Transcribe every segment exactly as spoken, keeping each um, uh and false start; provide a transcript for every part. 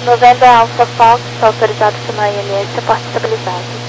November Alpha Fox, está autorizado o sinal I L S, porta estabilizado.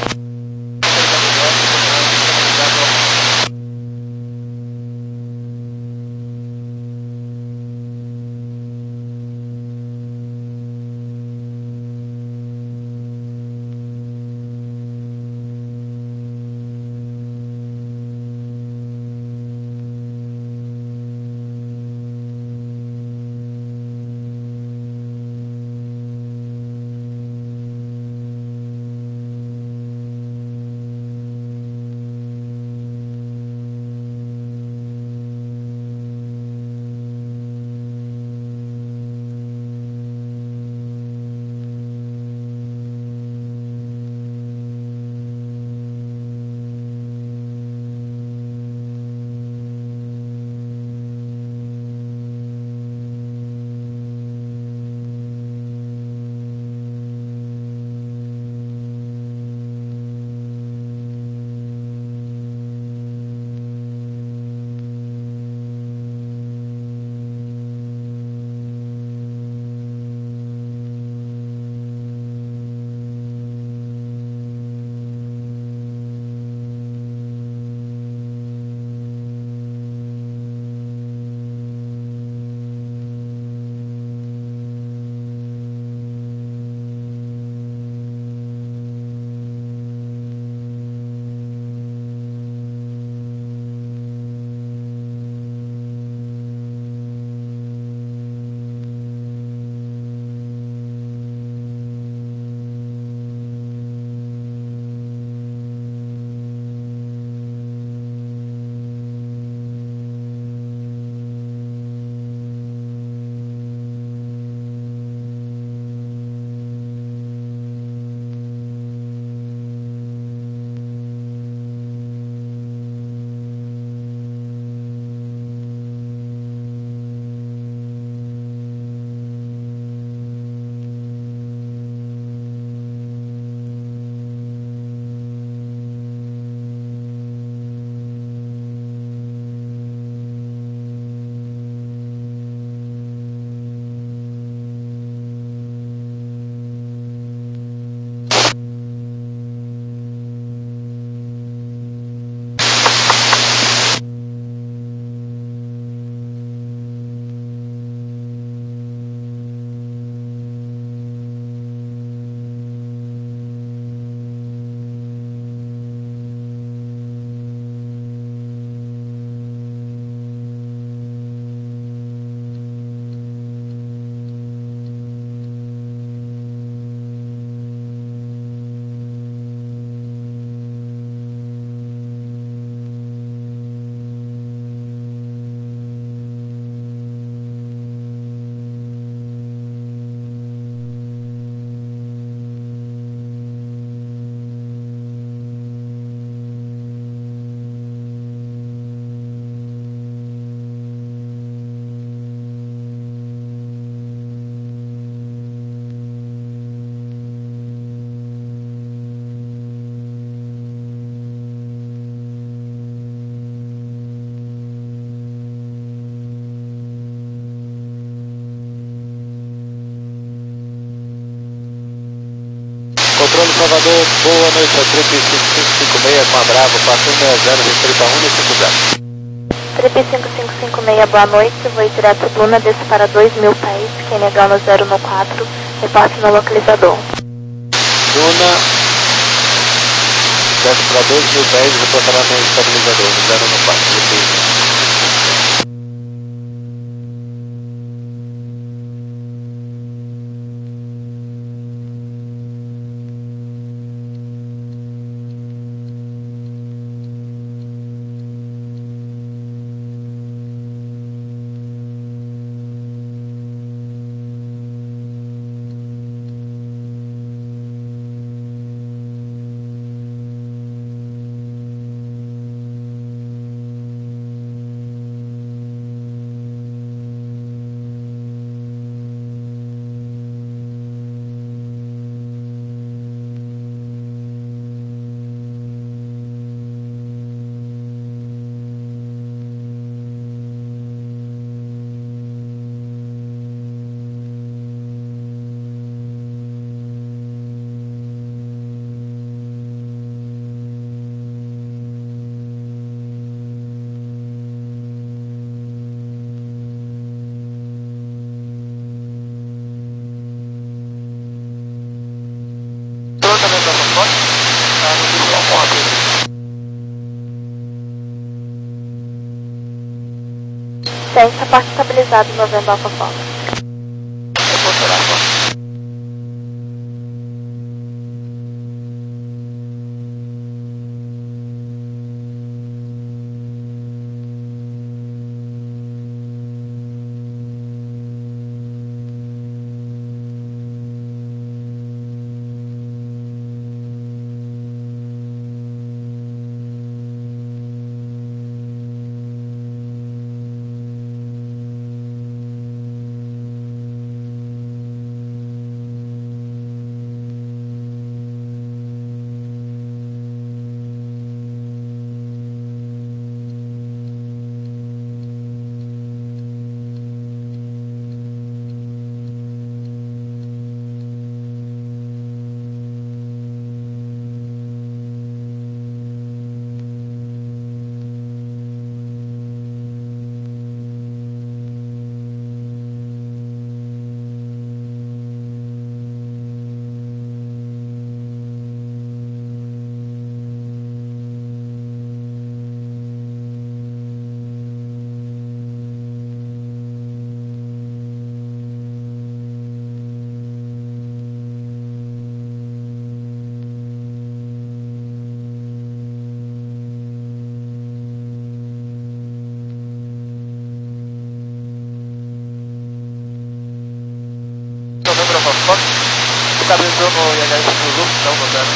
Controle Salvador, boa noite, a Trip cinco cinco cinco seis com a Bravo, passando a zero, restripa um e cinco zero. Trip cinco cinco cinco seis, boa noite, voo direto Luna, desce para dois mil pés, Q N H no zero no quatro, repasse no localizador. Luna, desce para dois mil pés, reportará no estabilizador, no zero no quatro, repito. Ciência, porte estabilizado, Novembro Alpha Fox. Reportar agora. Novembro Alpha Fox, estabilizou no I H S Zulu, não no zero.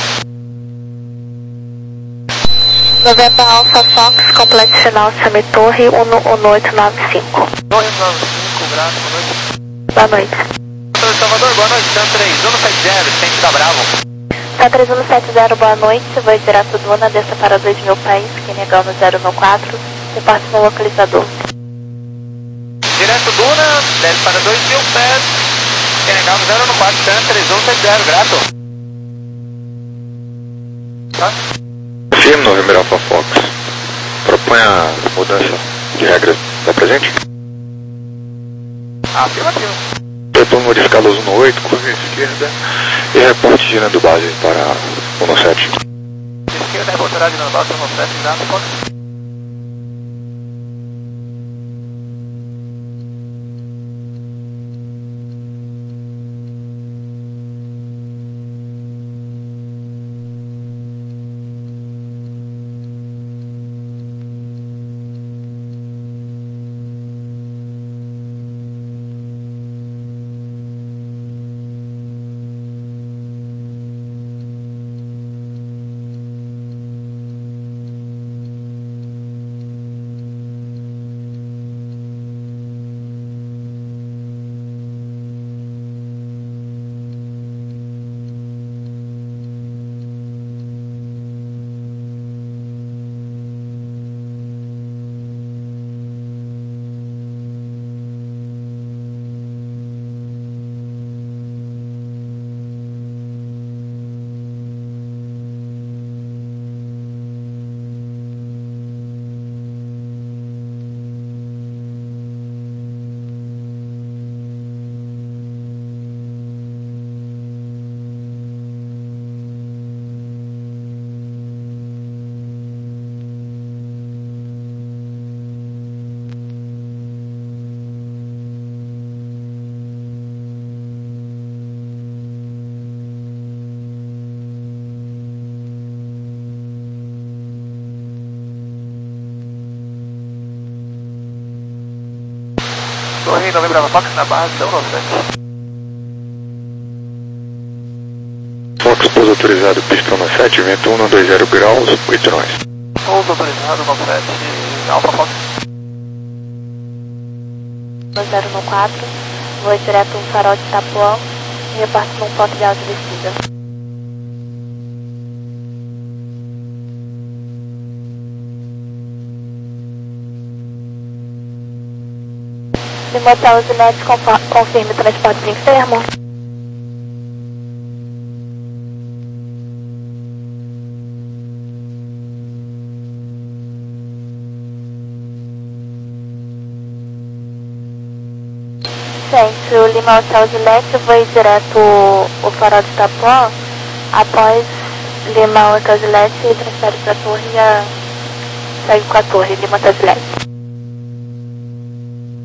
Novembro Alpha Fox, complexo final Semi-Torre um um oito nove cinco. Torre nove cinco, graças, boa noite. Boa noite. Doutor Salvador, boa noite, Tan três um sete zero, Vicente da Bravo. Tá três um sete zero, boa noite, vou direto Duna, desça para dois mil pés, Q N H no zero no quatro, repasse no localizador. Direto Duna, desce para dois mil pés, Q N H no zero no quatro, Tan três um sete zero, grato. Tá? Firme Novembro Alpha Fox, propõe a mudança de regras da presente? Afirmativo. Propõe modificar a luz um oito, curva à esquerda e reporte girando base para um sete. Esquerda, reportará de base um sete, grato, pode. Torre Novembro Alpha Fox na base da um sete. Fox, pouso autorizado, pista um sete, vento um dois zero graus, oito nós. Pouso autorizado, um sete, Alpha Fox. zero no quatro, vou direto um farol de Tapuã e repasse num toque de alta descida. Limotel Zinete, confirme transporte de enfermo. Gente, o Lima Hotel Gillette, vou ir direto o farol de Tapuã. Após Lima Hotel Gillette, transfere para a torre e a... segue com a torre, Lima Hotel Gillette.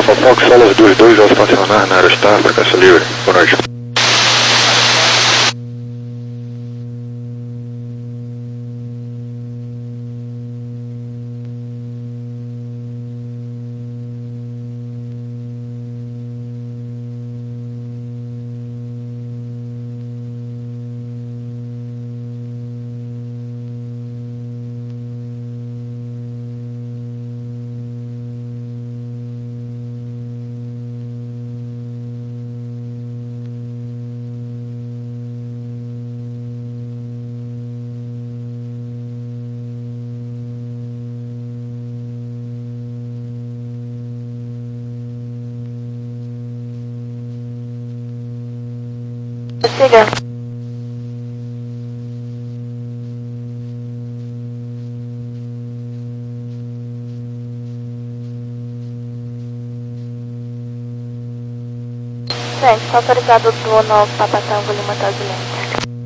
Alfa Fox, solas dois dois ao estacionar na Aerostar, frequência livre. Boa noite. Siga. Gente, tá autorizado do novo Papa Tango Lima Tazulente.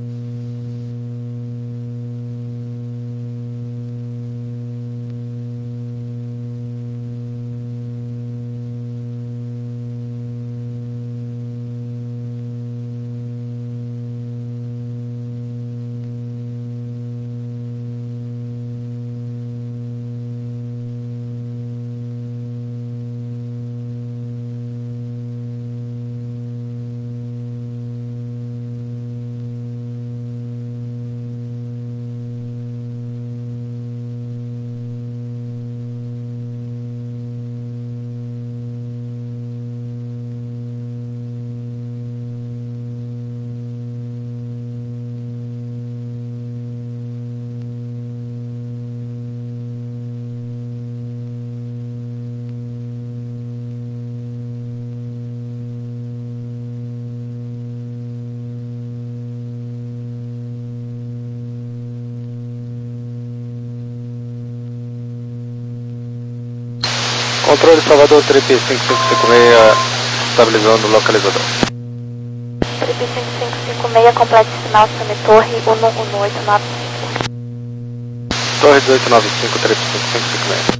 Controle Salvador, trip cinco cinco cinco seis, estabilizando o localizador. Trip cinco cinco cinco seis, complete sinal, Sami Torre, um um oito nove cinco. Torre dezoito nove cinco, trip cinco cinco cinco seis.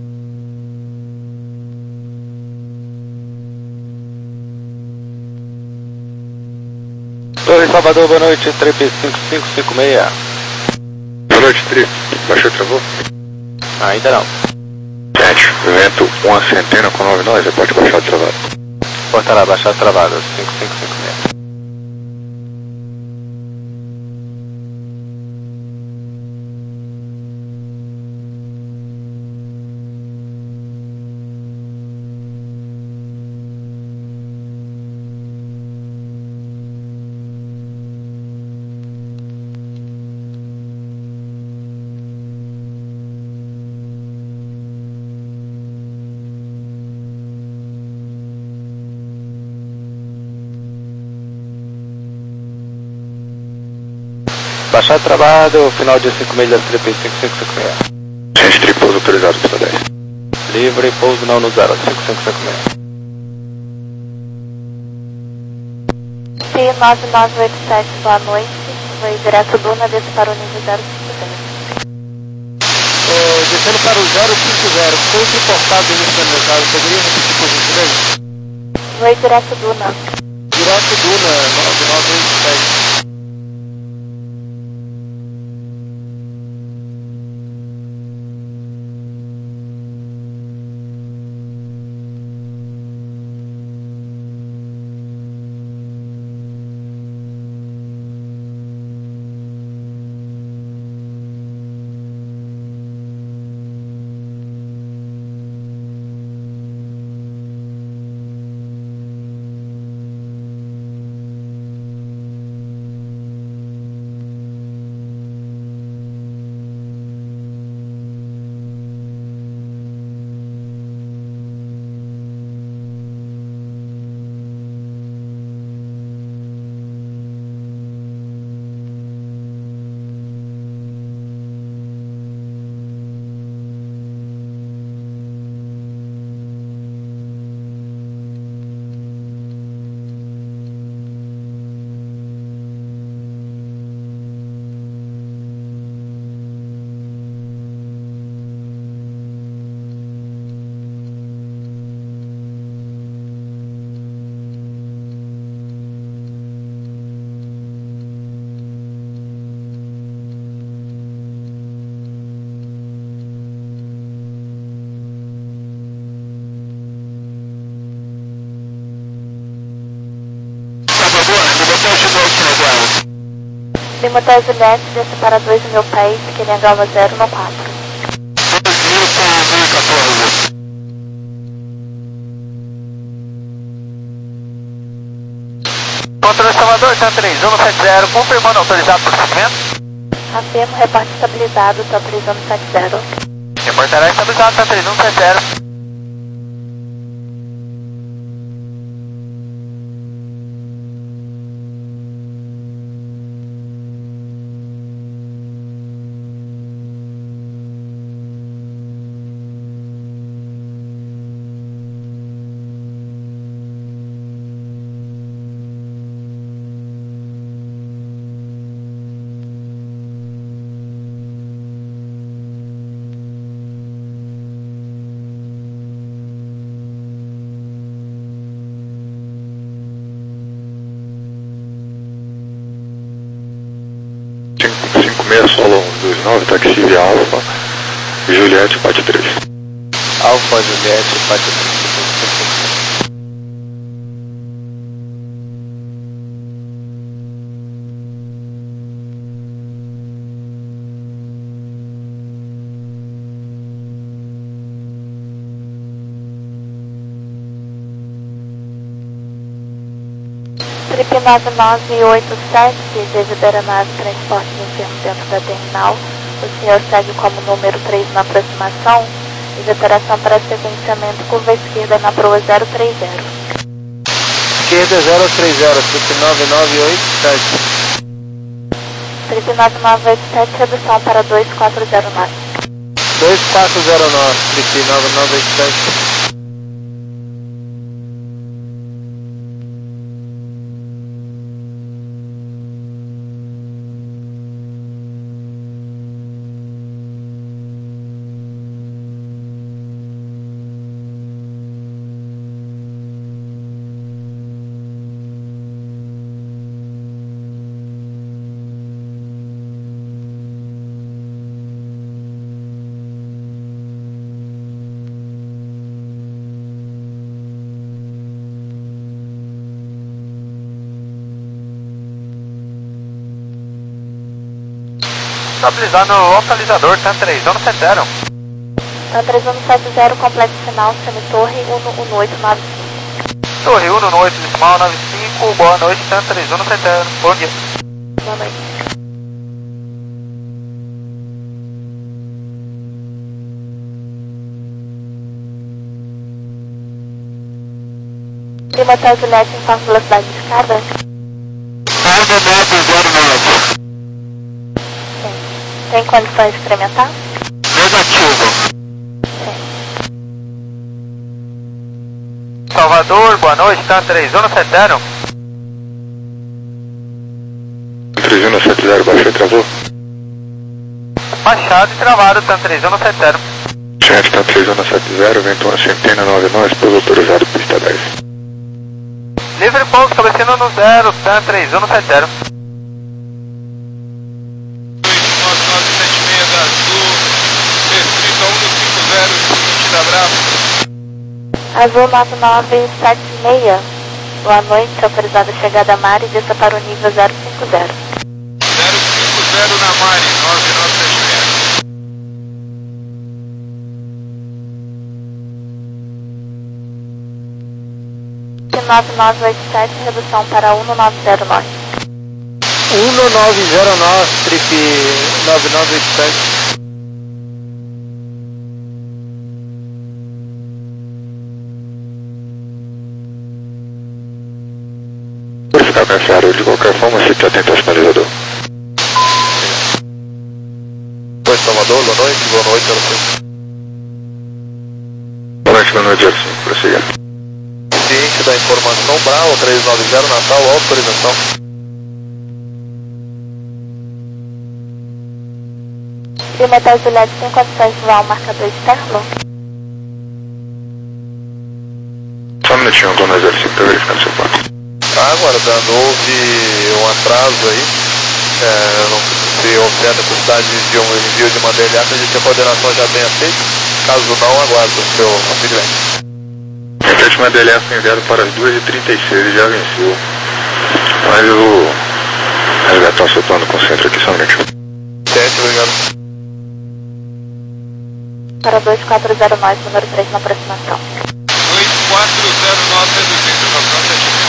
Torre Salvador, boa noite, trip cinco cinco cinco seis. Boa noite, Trip. Baixou, travou? Ainda não. Sete, vento uma centena com nove nós, pode baixar o travado. Portará, baixar travado, cinco cinco cinco seis. Baixar travado, final de cinco milhas, trip cinco cinco cinco seis. Gente, trip, pouso autorizado, pista dez. Livre, pouso não no zero, cinco cinco cinco seis. P nove nove oito sete, boa noite. Foi direto Duna, desce para o nível zero cinco zero. Oh, descendo para o zero cinco zero, foi reportado nesse mercado, poderia repetir por gentileza? Foi direto Duna. Direto Duna, nove nove oito sete. Lima dez Juliette, desce para dois no meu país, querendo Gama zero no quatro. Controle Salvador, Tan três um sete zero, confirmando autorizado por procedimento. Afirmo, reporte estabilizado, Tan três um sete zero. Reportará estabilizado, Tan três um sete zero. cinco seis Solo um dois nove, taxi via Alfa, Juliette, Pat três. Alfa, Juliette, Pat três. Trip nove nove oito sete, devido a aeronave transporte de enfermo dentro da terminal, o senhor segue como número três na aproximação e de operação para sequenciamento curva esquerda na proa zero três zero. Esquerda zero três zero, trip nove nove oito sete. Trip nove nove oito sete, redução para dois quatro zero nove. dois quatro zero nove, trip nove nove oito sete. Estabilizando o localizador, Tan três um sete zero. Tan três um sete zero, complexo final, semi-torre um um oito nove cinco. Torre um um oito, decimal nove cinco, boa noite, Tan três um sete zero, bom dia. Boa noite. Lima dez Juliette, informe velocidade de escada. nove nove zero nove. Tem condições de incrementar? Negativo. Sim. Salvador, boa noite, Tan três um sete zero. três um sete zero, baixou e travou. Baixado e travado, Tan três um sete zero. Gente, Tan três um sete zero, vento uma centena nove nove, pouso autorizado, pista dez. Livre pouso, cabeceando no zero, Tan três um sete zero. Azul nove nove sete seis, boa noite, autorizada a chegada a Mari, desça para o nível zero cinco zero. zero cinco zero na Mari, nove nove sete seis. nove nove oito sete, redução para um nove zero nove. um nove zero nove, trip nove nove oito sete. Verificar bem essa área, de qualquer forma, fique atento ao sinalizador. Oi, Salvador, boa noite, boa noite, zero cinco. Boa noite, boa noite, zero cinco, prossiga. Ciente da informação, Bravo três nove zero, Natal, autorização. Lima dez Juliette, tem condições de voar um marcador externo? Só um minutinho, eu tô no zero cinco, tô verificando seu ponto. Tá aguardando, houve um atraso aí, é, não se houver necessidade de um envio de uma D L A, acredito que a coordenação já tenha feito, caso não, aguardo o seu feedback. A última D L A foi enviada para as duas e trinta e seis, já venceu. Mas o Resgatar seu plano com o centro aqui, somente. Sete, obrigado. Para dois quatro zero nove, número três na aproximação. dois quatro zero nove, reduzindo a aproximação.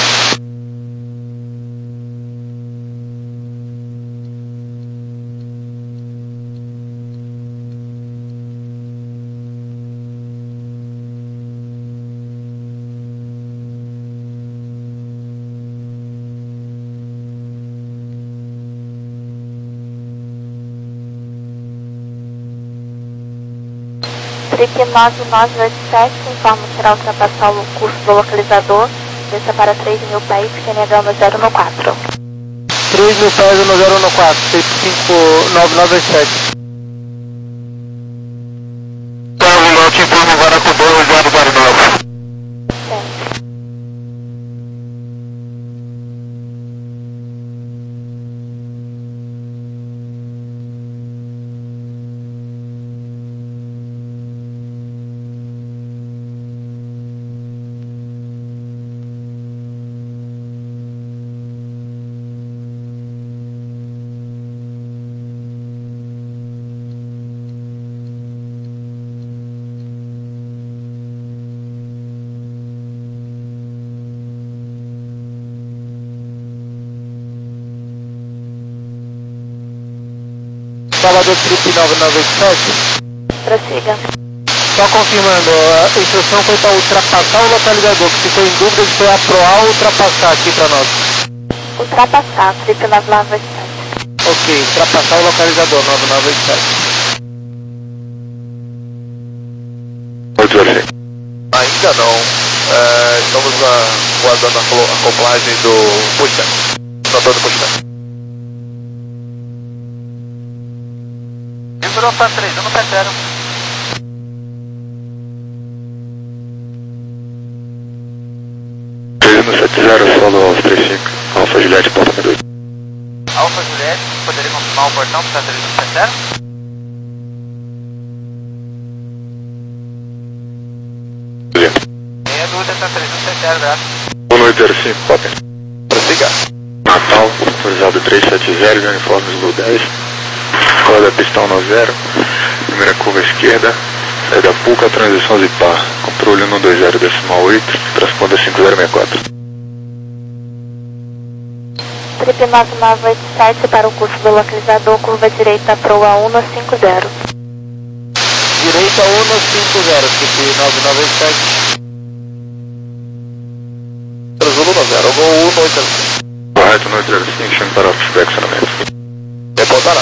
Trip nove nove oito sete, informa que irá ultrapassar o curso do localizador, desça para três mil pés, Q N H um zero um quatro. três mil pés um zero um quatro, trip cinco nove nove oito sete. Então, o lote informa agora com dois zero zero nove. Salvador Trip nove nove oito sete. Prossiga. Só confirmando, a instrução foi para ultrapassar o localizador, que ficou em dúvida de foi a Proal ou ultrapassar aqui para nós. Ultrapassar, Trip nove nove oito sete. Ok, ultrapassar o localizador nove nove oito sete. oito zero seis. Ainda não. É, estamos a, guardando a clo- a acoplagem do pushback. Motor do pushback. Segurou para três, eu não percebo. três um sete zero, solo Alfa trinta e cinco, Alfa Juliette, porta número oito. Alfa Juliette, poderia confirmar o portão para três um sete zero? Meia dúvida para três um sete zero, graças. um oito zero cinco, copy. Prossiga. Natal, autorizado trezentos e setenta, uniforme Zulu dez. Roda pistão nove zero, primeira curva esquerda, saída Puca, transição Zipar, controle um dois zero decimal oito, transponder cinco zero seis quatro. Trip nove nove oito sete para o curso do localizador, curva direita Proa um cinco zero. Direita um cinco zero, Trip nove nove oito sete. Zulu nove zero, gol um oito zero cinco. Correto, um oito zero cinco, chame para off flexionamento. Reportará.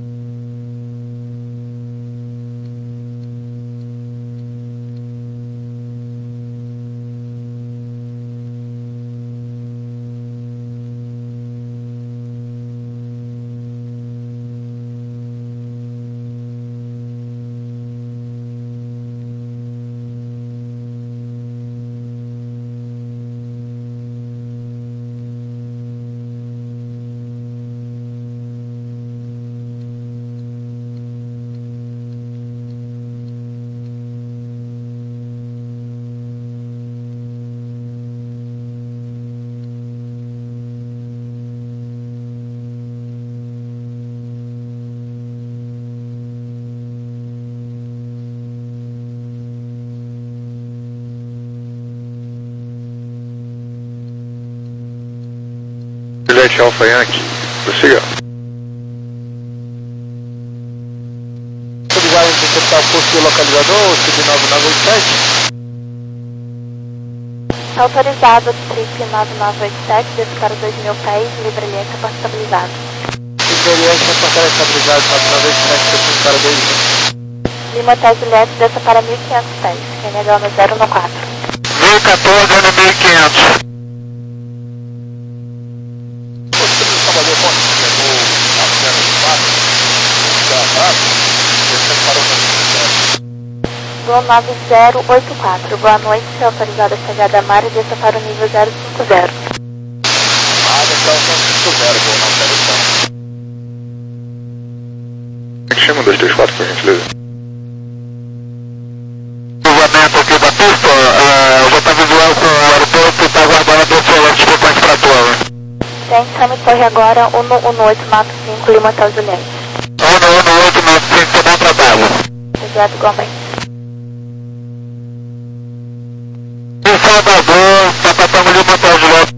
Juliette Alfa Yankee, prossiga. Autorizado a interceptar o curso do localizador, o Trip nove nove oito sete. Autorizado, Trip nove nove oito sete, desce para dois mil pés, livre aliança porta estabilizado. Experiência portada estabilizado nove nove oito sete, descendo para dois mil. Lima Hotel Juliette, desça para mil e quinhentos pés, Q N H um zero um quatro. mil e quatorze ano mil e quinhentos. Gol nove zero oito quatro, boa noite, autorizado a chegada a mar e desça para o nível zero cinco zero. Ah, então cinco zero, gol nove zero cinco. Como é que chama um dois três quatro, por gentileza? Cruzamento aqui da pista, uh, eu vou estar visual com o aeroporto e está aguardando a doce volante frequente para a torre. Gente, chame torre agora, um um oito nove cinco, Lima Hotel Juliette. um um oito nove cinco, bom trabalho. Obrigado, igualmente. Em Salvador, Papa Tango Lima Hotel Juliette.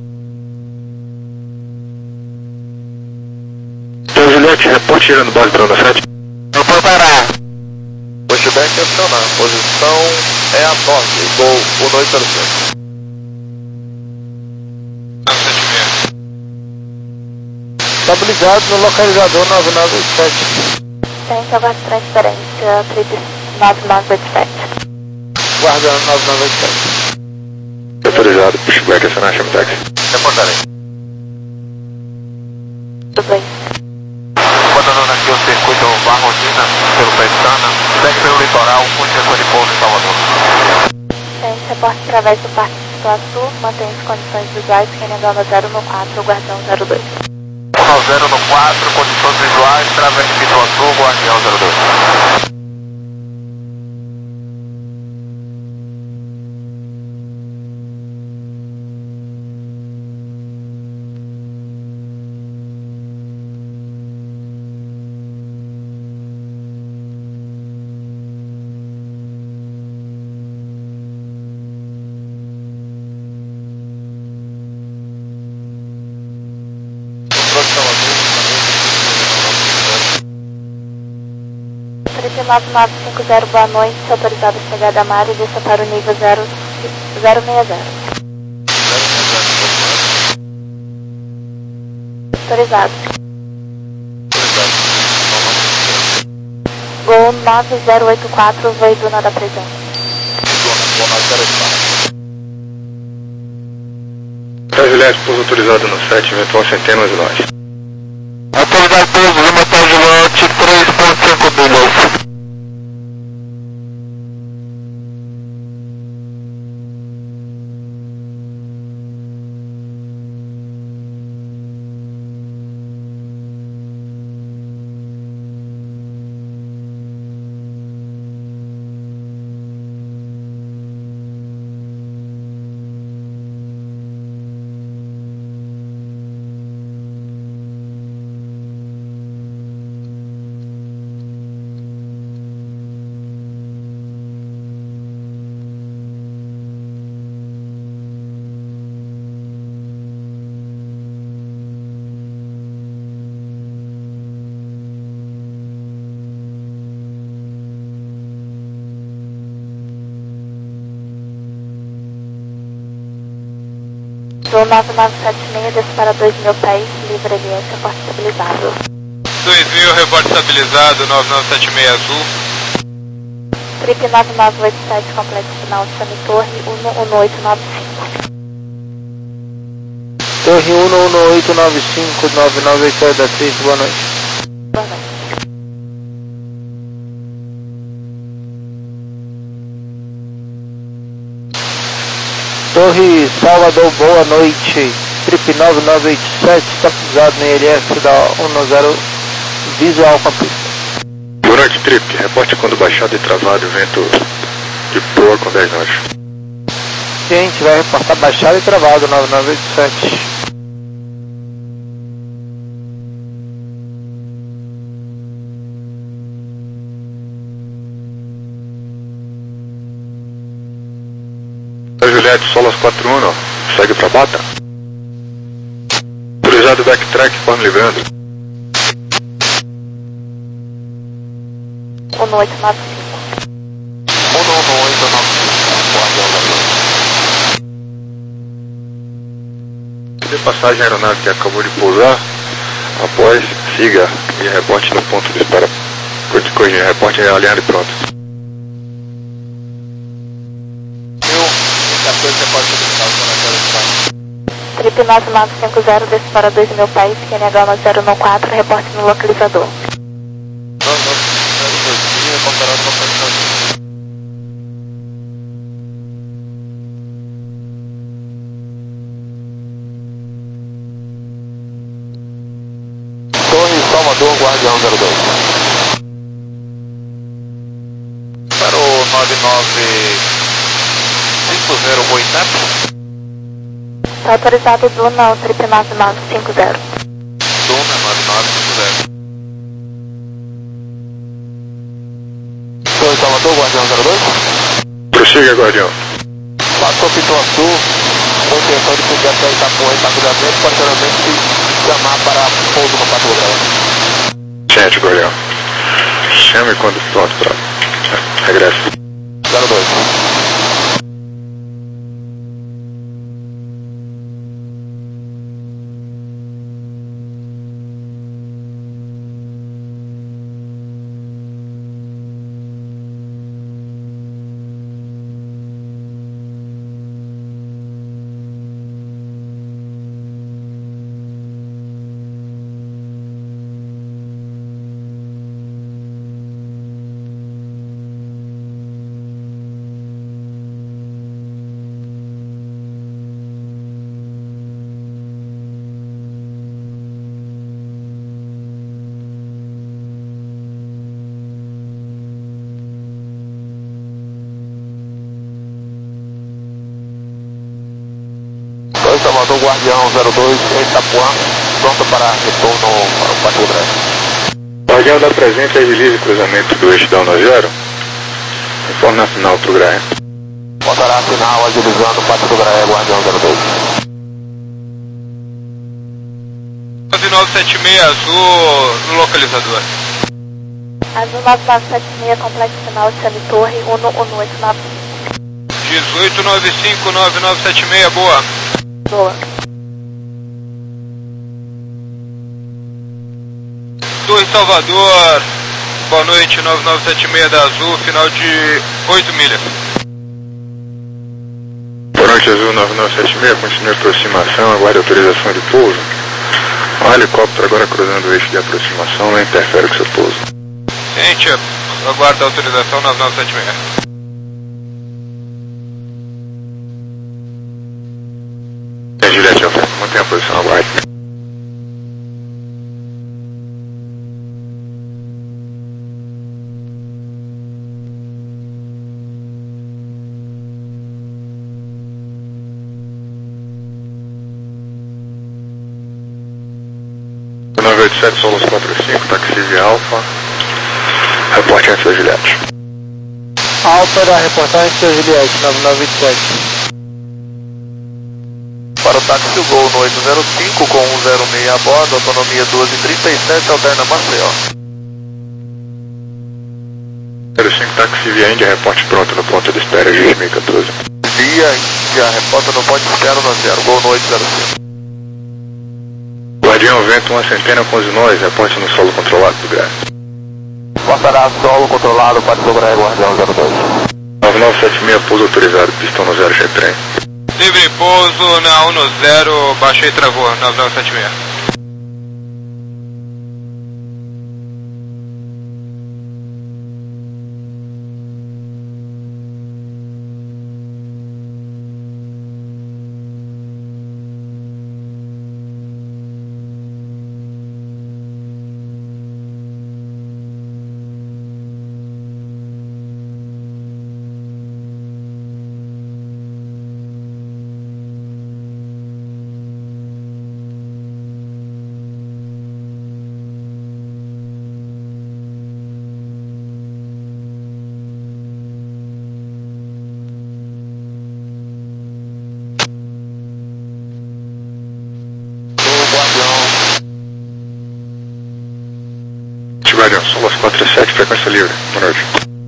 Hotel Juliette, reporte tirando base para o sete. Não pode parar. Pushback é acionar. Posição é a norte. Gol um dois zero sete. Estabilizado no localizador nove nove oito sete. Gente, aguarde transferência, trip nove nove oito sete. Guardando nove nove oito sete. Autorizado, pushback, acionar, chama táxi. Reportarei. Tudo bem. Abandonando aqui o circuito Barrotina, pelo Pestana, segue pelo litoral, com sequência de pouso em Salvador. Gente, reporte através do Parque de Iguaçu, mantém as condições visuais, quem negando zero no quatro, Guardião zero dois. um zero no quatro, condições visuais, travesse de Iguaçu, Guardião zero dois. trip nove nove cinco zero, boa noite, autorizado a chegada a mar e desça para o nível zero zero seis zero. Autorizado. Gol nove zero oito quatro, voe Duna da Prisão. Hotel Juliette, pouso autorizado no sete, eventual centenas e nós. Autorizado pouso, Lima Hotel Juliette, três ponto cinco milhas. Do nove nove sete seis, desce para dois mil pés, livre L S, reporte estabilizado. dois mil, reporte estabilizado, nove nove sete seis azul. Trip nove nove oito sete, complexo final de chame torre um um oito nove cinco. Torre um um oito nove cinco, nove nove oito sete da três, boa noite. Boa noite. Torre Salvador, boa noite. Trip nove nove oito sete, estabilizado no I L S da um zero, visual com a pista. Boa noite, Trip. Reporte quando baixado e travado, vento de proa com dez nós. Gente, vai reportar baixado e travado, nove nove oito sete. Juliette, Solas quatro um, segue pra Bata. Autorizado backtrack, forma livrando. um oito nove cinco. um um oito nove cinco, Guardião zero dois. De passagem, a aeronave que acabou de pousar, após, siga e reporte no ponto de espera. Corte corrigir, reporte alinhado e pronto. Trip nove nove cinco zero, desce para dois mil pés, Q N H zero um quatro, reporte no localizador. Torre Salvador, Guardião zero dois. Para o nove nove cinco zero, Boitap. Está autorizado Duna, o trip nove nove cinco zero. Duna nove nove cinco zero. Senhor Salvador, Guardião zero dois. Prossiga, Guardião. Passou Piton Azul, com intenção de subir até Itapuã e rapidamente, posteriormente chamar para pouso no Pato Grande. Sente, Guardião. Chame quando pronto para regresso. zero dois. Salvador, Guardião zero dois, em Itapuã, pronto para retorno para o Pato Grande. Guardião da presente é release cruzamento do eixo da um zero. Informe na final para o Graia. Botará a final agilizando o Pato Graia, Guardião zero dois. nove nove sete seis azul no localizador. Azul nove nove sete seis, complexo final de Semitorre, Uno Uno oito nove. dezoito nove cinco nove nove sete seis, boa. Boa. Torre Salvador, boa noite, nove nove sete seis da Azul, final de oito milhas. Boa noite, Azul nove nove sete seis, continue a aproximação, aguarde autorização de pouso. Um helicóptero agora cruzando o eixo de aproximação, não interfere com seu pouso. Gente, aguarda a autorização nove nove sete seis. Juliette, ao frente, mantenha a posição, aguarde. nove oito sete, Solos quatro cinco, taxi Alfa. Reporte antes da Juliette. Alfa da reportagem, senhor Juliette, nove nove sete. Para o táxi o Gol no oito zero cinco com um zero seis a bordo, autonomia doze trinta e sete, alterna Maceió. zero cinco, táxi via Índia, reporte pronto no ponto de espera, G mil e quatorze. Via Índia, reporta no ponto de espera no zero, Gol no oito zero cinco. Guardião, vento uma centena com os nós, reporte no solo controlado do Graia. Botará solo controlado, Pato Graia, Guardião zero dois. nove nove sete seis, pouso autorizado, pistão no zero, G-Trem. Livre pouso na um zero, baixei e travou, nove nove sete seis. Guardião, Solos quatro sete, frequência livre, boa noite.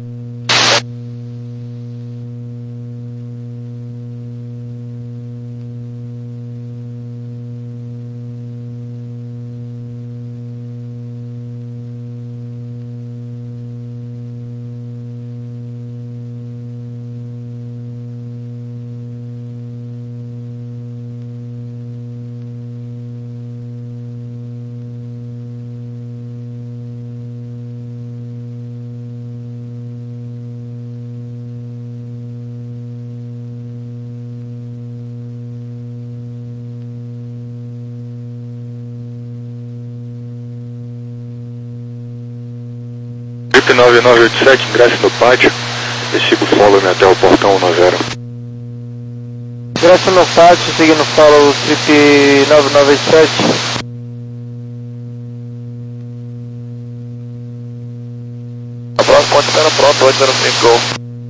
nove nove oito sete, ingresse no pátio e siga o follow-me até o portão um zero. Direto no táxi, seguindo follow trip nove nove sete. A próxima ponte espera pronto, oito zero cinco, gol.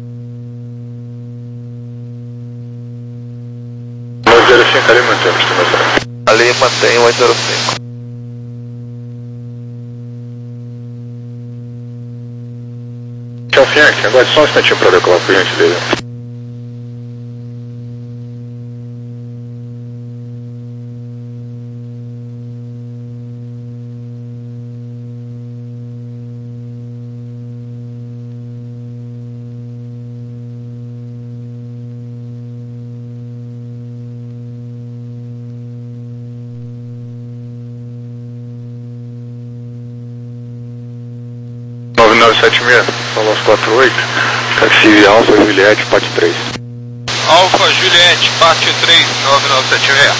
oito zero cinco ali mantemos, estimação. Ali mantém oito zero cinco. Tchau, Fianque, agora só um instantinho para decolar, por gentileza. nove nove sete seis, falou quatro oito, taxi Alfa Juliette, parte três. Alfa Juliette, parte três, nove nove sete seis.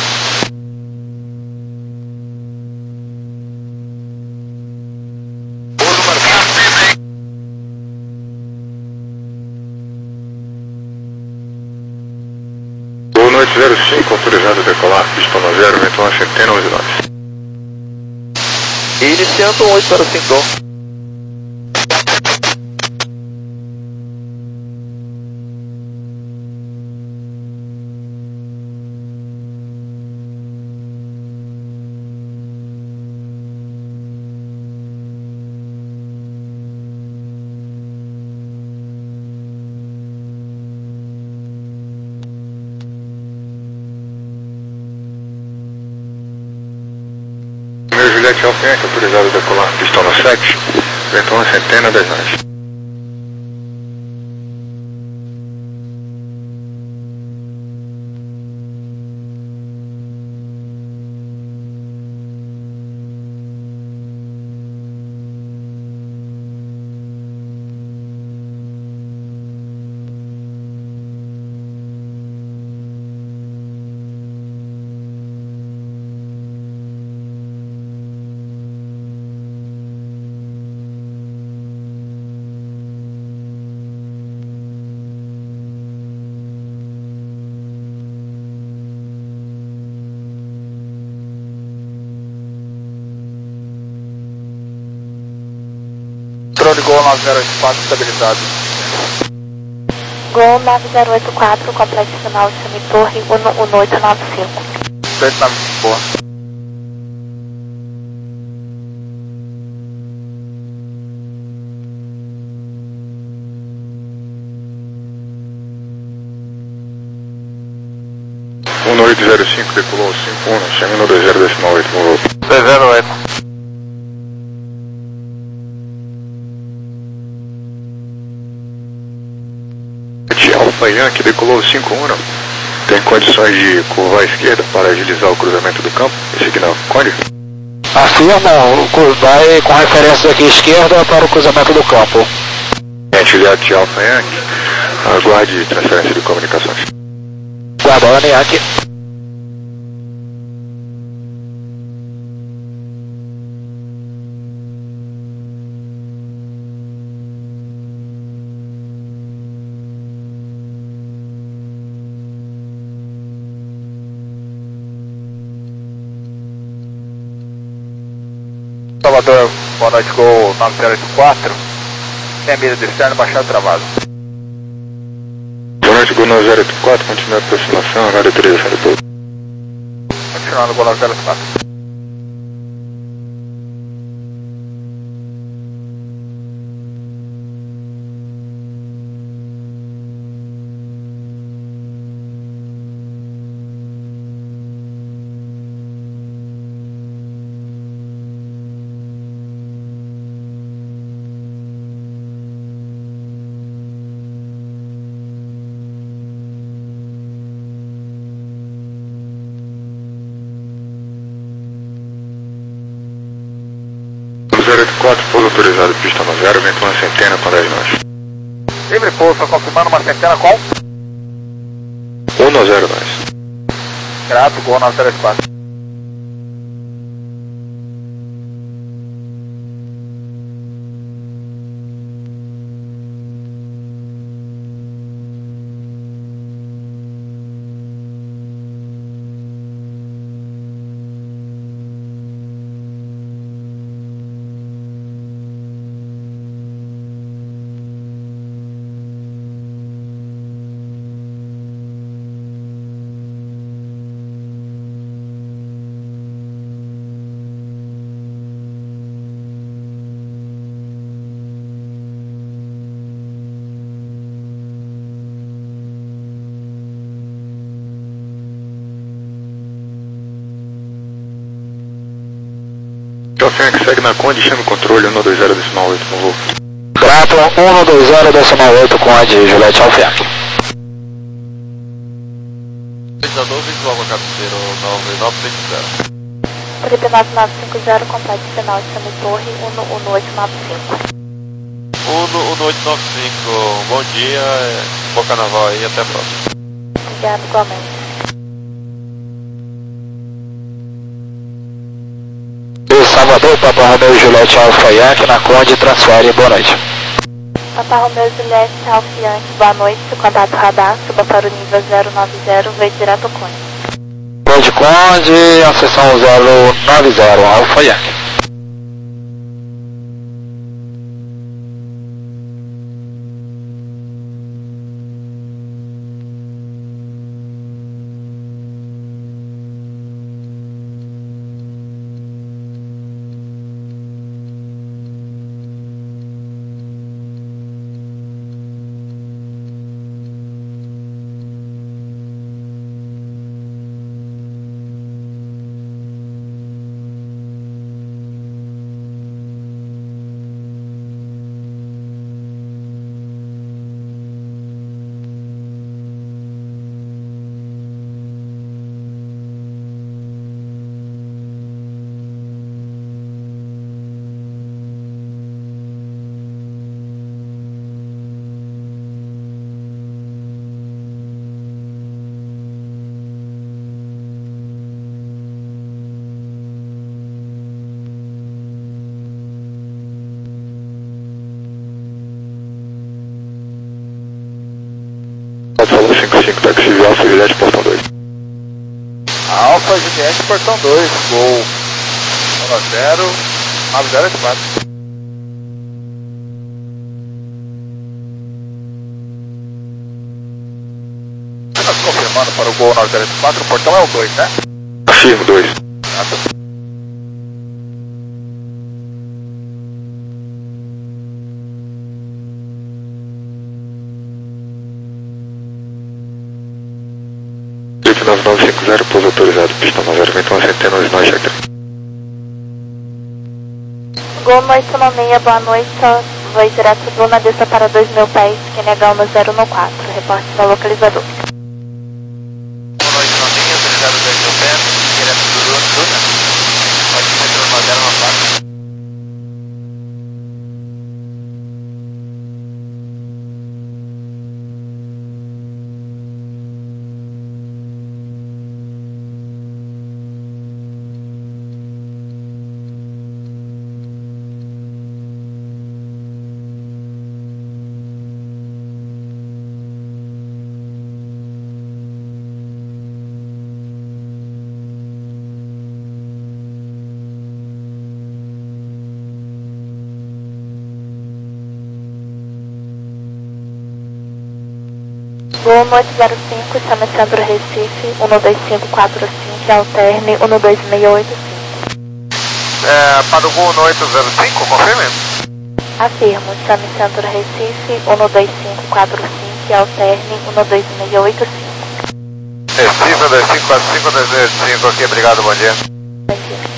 Gol no oito zero cinco, autorizado a decolar, pista no zero, vento uma centena, onze nove. Iniciando oito zero cinco, gol. Meu Juliette Alfa Yankee, autorizado a decolar, pista no sete, vento uma centena, dez nove. Drone Gol nove zero oito quatro estabilizado. Gol nove zero oito quatro, complexo final de Torre um um oito nove cinco. dois nove, boa. um oito zero cinco, decolou cinco um, chama no dois zero decimal oito, vamos voltar. dois zero oito. Alfa Yankee, decolou cinco um, tem condições de curvar à esquerda para agilizar o cruzamento do campo? Esse aqui não, Conde? Afirma, vai com referência aqui esquerda para o cruzamento do campo. Juliette Alfa Yankee, aguarde transferência de comunicações. Guardando Yankee. Salvador, boa noite, Gol nove zero oito quatro. Tem a mira de externo, baixado travado. Boa noite, Gol nove zero oito quatro, continua a aproximação, agora três zero dois. Continuando, Gol nove zero oito quatro. zero oito quatro, pouso autorizado, pista no zero, vento uma centena com dez nós. Livre pouso, confirmando uma centena com um no zero nós. grato, Gol nove zero oito quatro. Alphayac segue na Conde, chame o controle um dois zero decimal oito, por favor. Bravo um dois zero decimal oito com a de Juliette Alphayac. Visualizador visual com a cabeceira nove nove cinco zero. Trip nove nove cinco zero, complete final de Chame Torre um um oito nove cinco. um um oito nove cinco, bom dia, bom carnaval aí, até a próxima. Obrigado, igualmente. Salvador, Papa Romeu Juliette Alphayac na Conde, transfere, boa noite. Papa Romeu Juliette Alphayac, boa noite, contato radar, suba para o nível zero nove zero, veio direto ao Conde. Conde Conde, acessão zero nove zero, Alphayac. Alfa cinco cinco, táxi de Alfa Juliette, portão dois. Alfa Juliette, portão dois, gol zero nove zero oito quatro. Você está se confirmando para o gol nove zero oito quatro, o portão é o dois, né? Afirmo dois. Ah, tá. Trip nove nove cinco zero, pouso autorizado, pista nove zero, vento uma centena, original check. Gol noite uma meia, boa noite, voe direto do Nadessa para dois mil pés, Q N H um zero um quatro, reporte no localizador. Boa noite, novinha, autorizado dois mil pés, direto do Luna, pode ser nove zero um quatro. Gol noite zero cinco, chame Centro Recife, um dois cinco quatro cinco, alterne um dois seis oito cinco. É, para o gol no oito zero cinco, confirme? Afirmo, chame Centro Recife, um dois cinco quatro cinco, alterne um dois seis oito cinco. Recife, um dois cinco quatro cinco, um dois seis oito cinco, ok, obrigado, bom dia. Bom dia.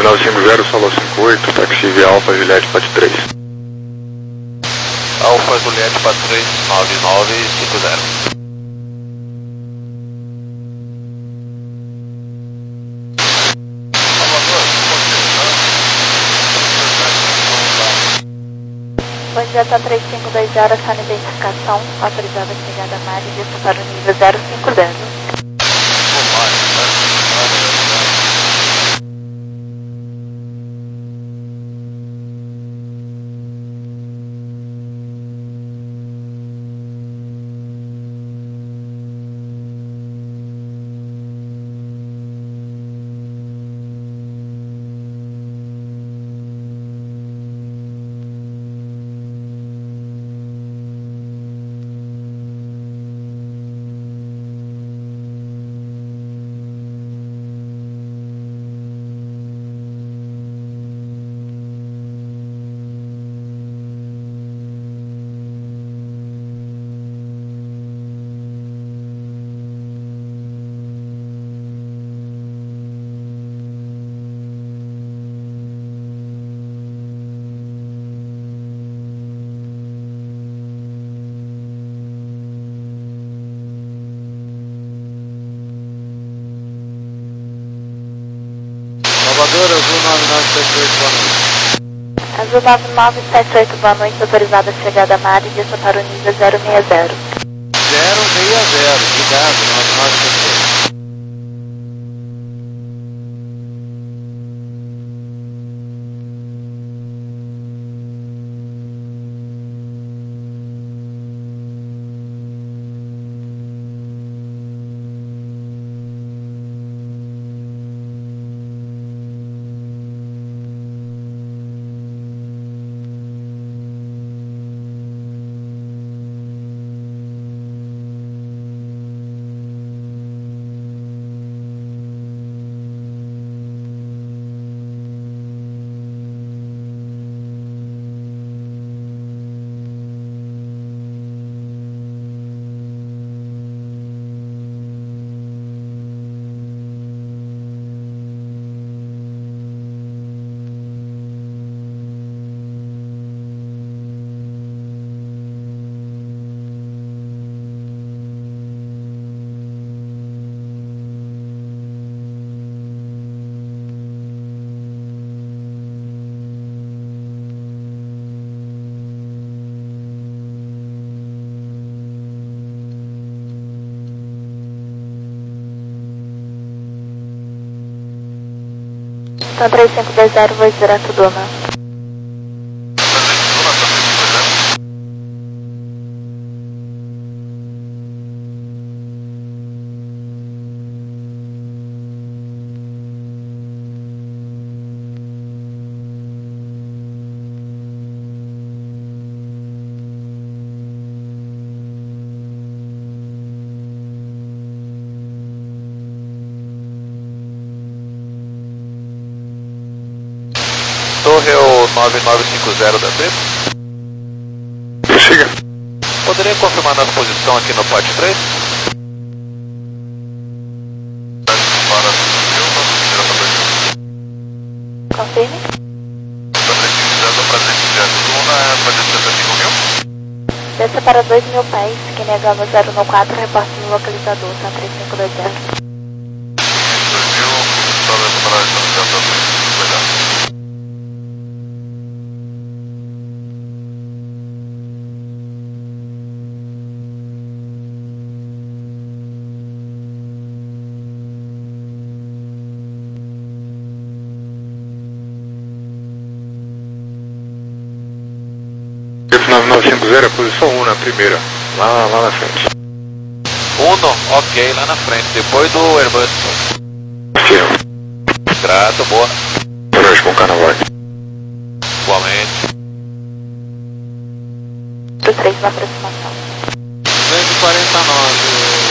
nove nove cinco zero, Solo cinco oito, táxi via Alfa Juliette Pat três. Alfa Juliette Pat três, nove nove cinco zero. Bom dia, tá três cinco dois zero, essa identificação, autorizada a chegada a Mari, vista para o nível zero cinco zero. Salvador, Azul nove nove sete oito, boa noite. Azul nove nove sete oito, boa noite, autorizada a chegada a Mari, vista para o nível zero seis zero. zero seis zero, obrigado, nove nove sete oito. Então três cinco dois zero, vou direto Duna. Torre é o nove nove cinco zero da T. Prossiga. Poderia confirmar nossa posição aqui no Pat três? Confirme. Desça para dois mil pés, que negamos zero no quatro, reporte no localizador, tá três cinco dois zero. nove nove cinco zero, posição um na primeira, lá, lá na frente. Uno, ok, lá na frente, depois do Airbus. Confirma. Grato, boa. Hoje com carnaval. Igualmente. Do três na aproximação. duzentos e quarenta e nove.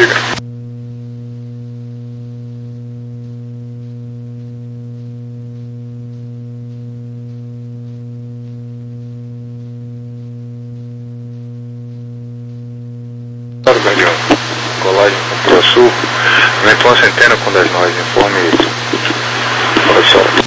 Liga. Galeão, colagem com Pro Sul, aumentou uma centena com das nós, informe isso. Olha só.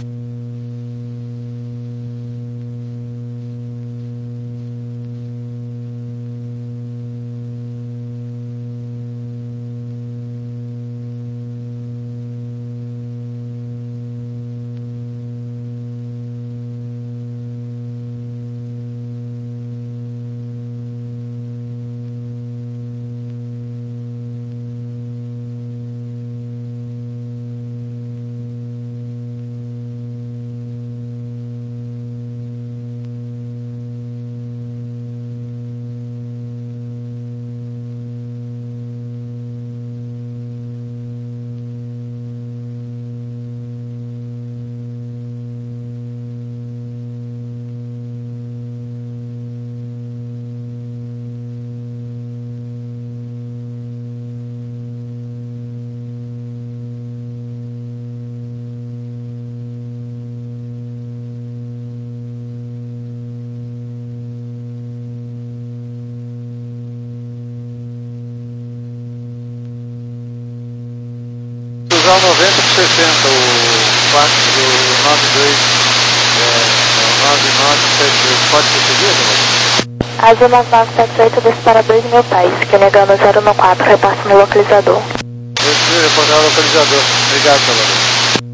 noventa por sessenta, o quarto do nove dois, é, nove nove sete oito, pode ser seguido? Azul nove nove sete oito, desce para dois mil pés, que negando zero um quatro, repasse no localizador. Deixa eu reportar o localizador. Obrigado, Salvador.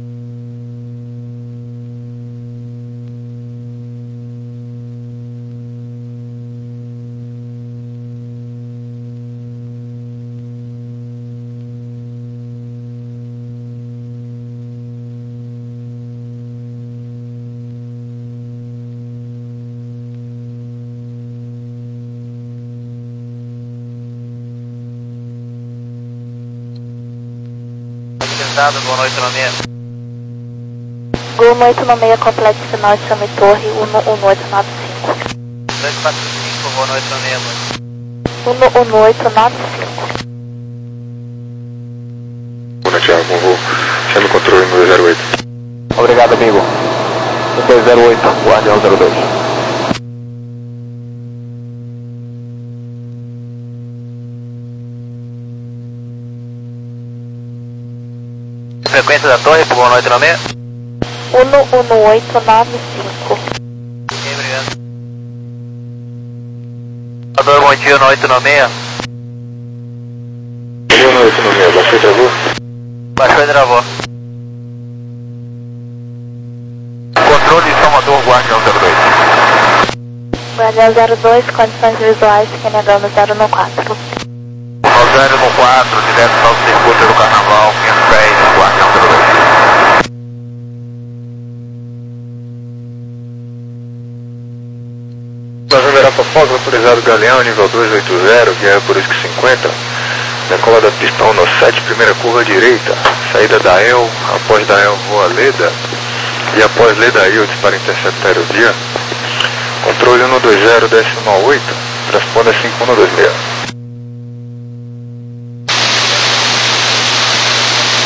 Boa noite, nome Gol oito nove seis, complete sinal de chame torre um um oito nove cinco. dois quatro cinco, boa noite, nome um um oito nove cinco. Boa noite, Thiago, com voo. Chame controle no dois zero oito. Obrigado, amigo. dois zero oito, Guardião zero dois. Frequência da torre, boa noite, nome um um oito nove cinco. Ok, obrigado. Salvador, bom dia, noite, nome Boa noite, nome baixou e travou? Baixou e travou. Controle de Salvador, Guardião zero dois. Guardião zero dois, condições visuais, que negando zero um quatro. zero um quatro, direto ao circuito do Carnaval, quinhentos dez, Guardião zero dois. Nós Arapafox, autorizado Galeão, nível duzentos e oitenta, guia por isso que se encontra. Decola da pistão no sete, primeira curva direita. Saída da E L, após da E L voa Leda. E após Leda I L dispara interceptar aerovia. Controle um dois zero, décimo oito, responda cinco um dois seis.